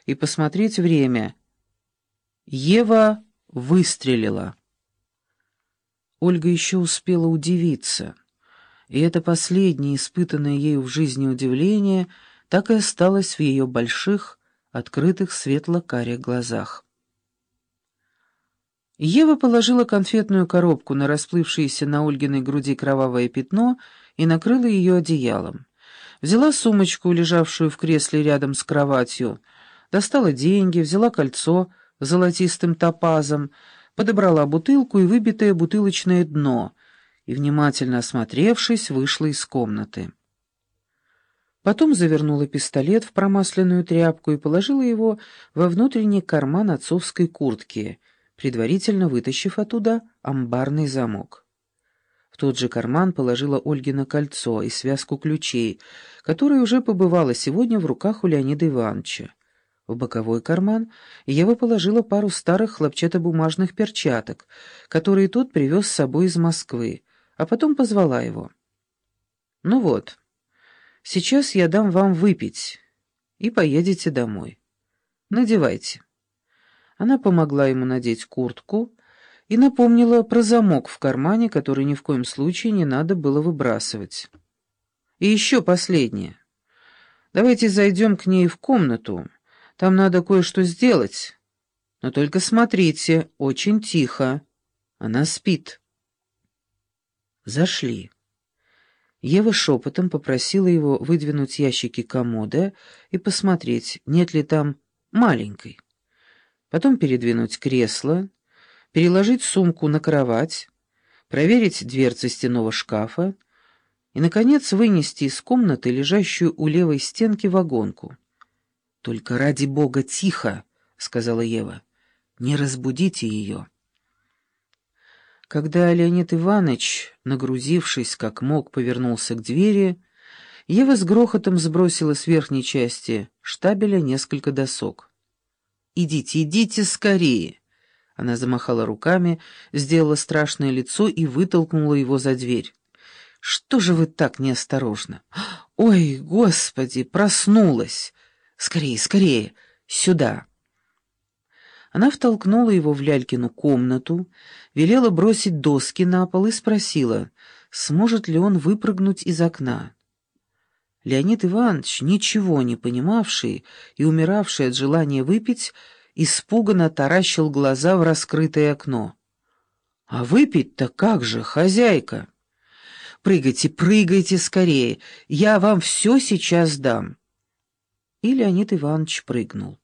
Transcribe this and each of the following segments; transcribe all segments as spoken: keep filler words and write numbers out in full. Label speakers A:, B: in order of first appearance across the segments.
A: и посмотреть время. Ева выстрелила. Ольга еще успела удивиться, и это последнее испытанное ею в жизни удивление так и осталось в ее больших, открытых светло-карих глазах. Ева положила конфетную коробку на расплывшееся на Ольгиной груди кровавое пятно и накрыла ее одеялом. Взяла сумочку, лежавшую в кресле рядом с кроватью, достала деньги, взяла кольцо с золотистым топазом, подобрала бутылку и выбитое бутылочное дно и, внимательно осмотревшись, вышла из комнаты. Потом завернула пистолет в промасленную тряпку и положила его во внутренний карман отцовской куртки, предварительно вытащив оттуда амбарный замок. В тот же карман положила Ольгино кольцо и связку ключей, которая уже побывала сегодня в руках у Леонида Ивановича. В боковой карман Ева положила пару старых хлопчатобумажных перчаток, которые тот привез с собой из Москвы, а потом позвала его. «Ну вот, сейчас я дам вам выпить, и поедете домой. Надевайте». Она помогла ему надеть куртку и напомнила про замок в кармане, который ни в коем случае не надо было выбрасывать. «И еще последнее. Давайте зайдем к ней в комнату. Там надо кое-что сделать. Но только смотрите, очень тихо. Она спит». Зашли. Ева шепотом попросила его выдвинуть ящики комода и посмотреть, нет ли там маленькой. Потом передвинуть кресло, переложить сумку на кровать, проверить дверцы стенного шкафа и, наконец, вынести из комнаты лежащую у левой стенки вагонку. «Только ради бога тихо», — сказала Ева, — «не разбудите ее». Когда Леонид Иванович, нагрузившись как мог, повернулся к двери, Ева с грохотом сбросила с верхней части штабеля несколько досок. «Идите, идите скорее!» Она замахала руками, сделала страшное лицо и вытолкнула его за дверь. «Что же вы так неосторожно? Ой, Господи, проснулась! Скорее, скорее, сюда!» Она втолкнула его в Лялькину комнату, велела бросить доски на пол и спросила, сможет ли он выпрыгнуть из окна. Леонид Иванович, ничего не понимавший и умиравший от желания выпить, испуганно таращил глаза в раскрытое окно. «А выпить-то как же, хозяйка? Прыгайте, прыгайте скорее, я вам все сейчас дам». И Леонид Иванович прыгнул.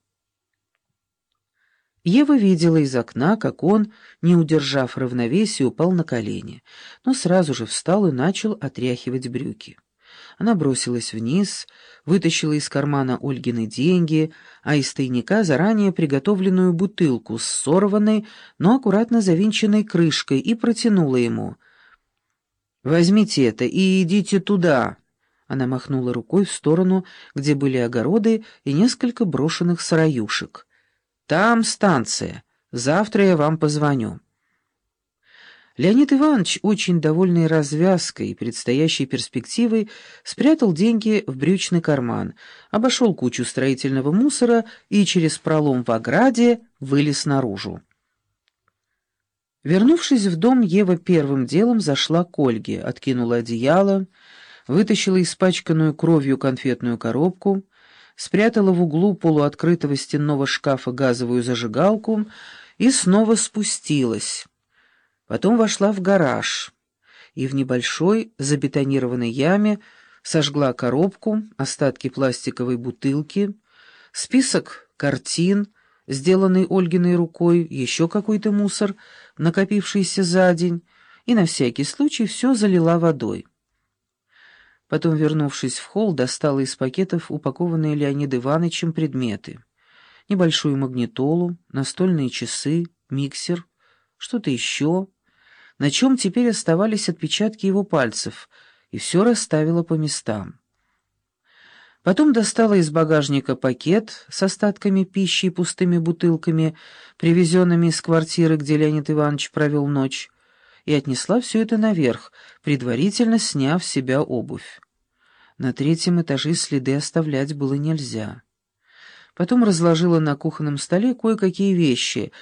A: Ева видела из окна, как он, не удержав равновесия, упал на колени, но сразу же встал и начал отряхивать брюки. Она бросилась вниз, вытащила из кармана Ольгины деньги, а из тайника заранее приготовленную бутылку с сорванной, но аккуратно завинченной крышкой и протянула ему. «Возьмите это и идите туда!» Она махнула рукой в сторону, где были огороды и несколько брошенных сыроюшек. «Там станция. Завтра я вам позвоню». Леонид Иванович, очень довольный развязкой и предстоящей перспективой, спрятал деньги в брючный карман, обошел кучу строительного мусора и через пролом в ограде вылез наружу. Вернувшись в дом, Ева первым делом зашла к Ольге, откинула одеяло, вытащила испачканную кровью конфетную коробку, спрятала в углу полуоткрытого стенного шкафа газовую зажигалку и снова спустилась. Потом вошла в гараж и в небольшой забетонированной яме сожгла коробку, остатки пластиковой бутылки, список картин, сделанный Ольгиной рукой, еще какой-то мусор, накопившийся за день, и на всякий случай все залила водой. Потом, вернувшись в холл, достала из пакетов упакованные Леонидом Ивановичем предметы. Небольшую магнитолу, настольные часы, миксер, что-то еще, на чем теперь оставались отпечатки его пальцев, и все расставила по местам. Потом достала из багажника пакет с остатками пищи и пустыми бутылками, привезенными из квартиры, где Леонид Иванович провел ночь, и отнесла все это наверх, предварительно сняв с себя обувь. На третьем этаже следы оставлять было нельзя. Потом разложила на кухонном столе кое-какие вещи,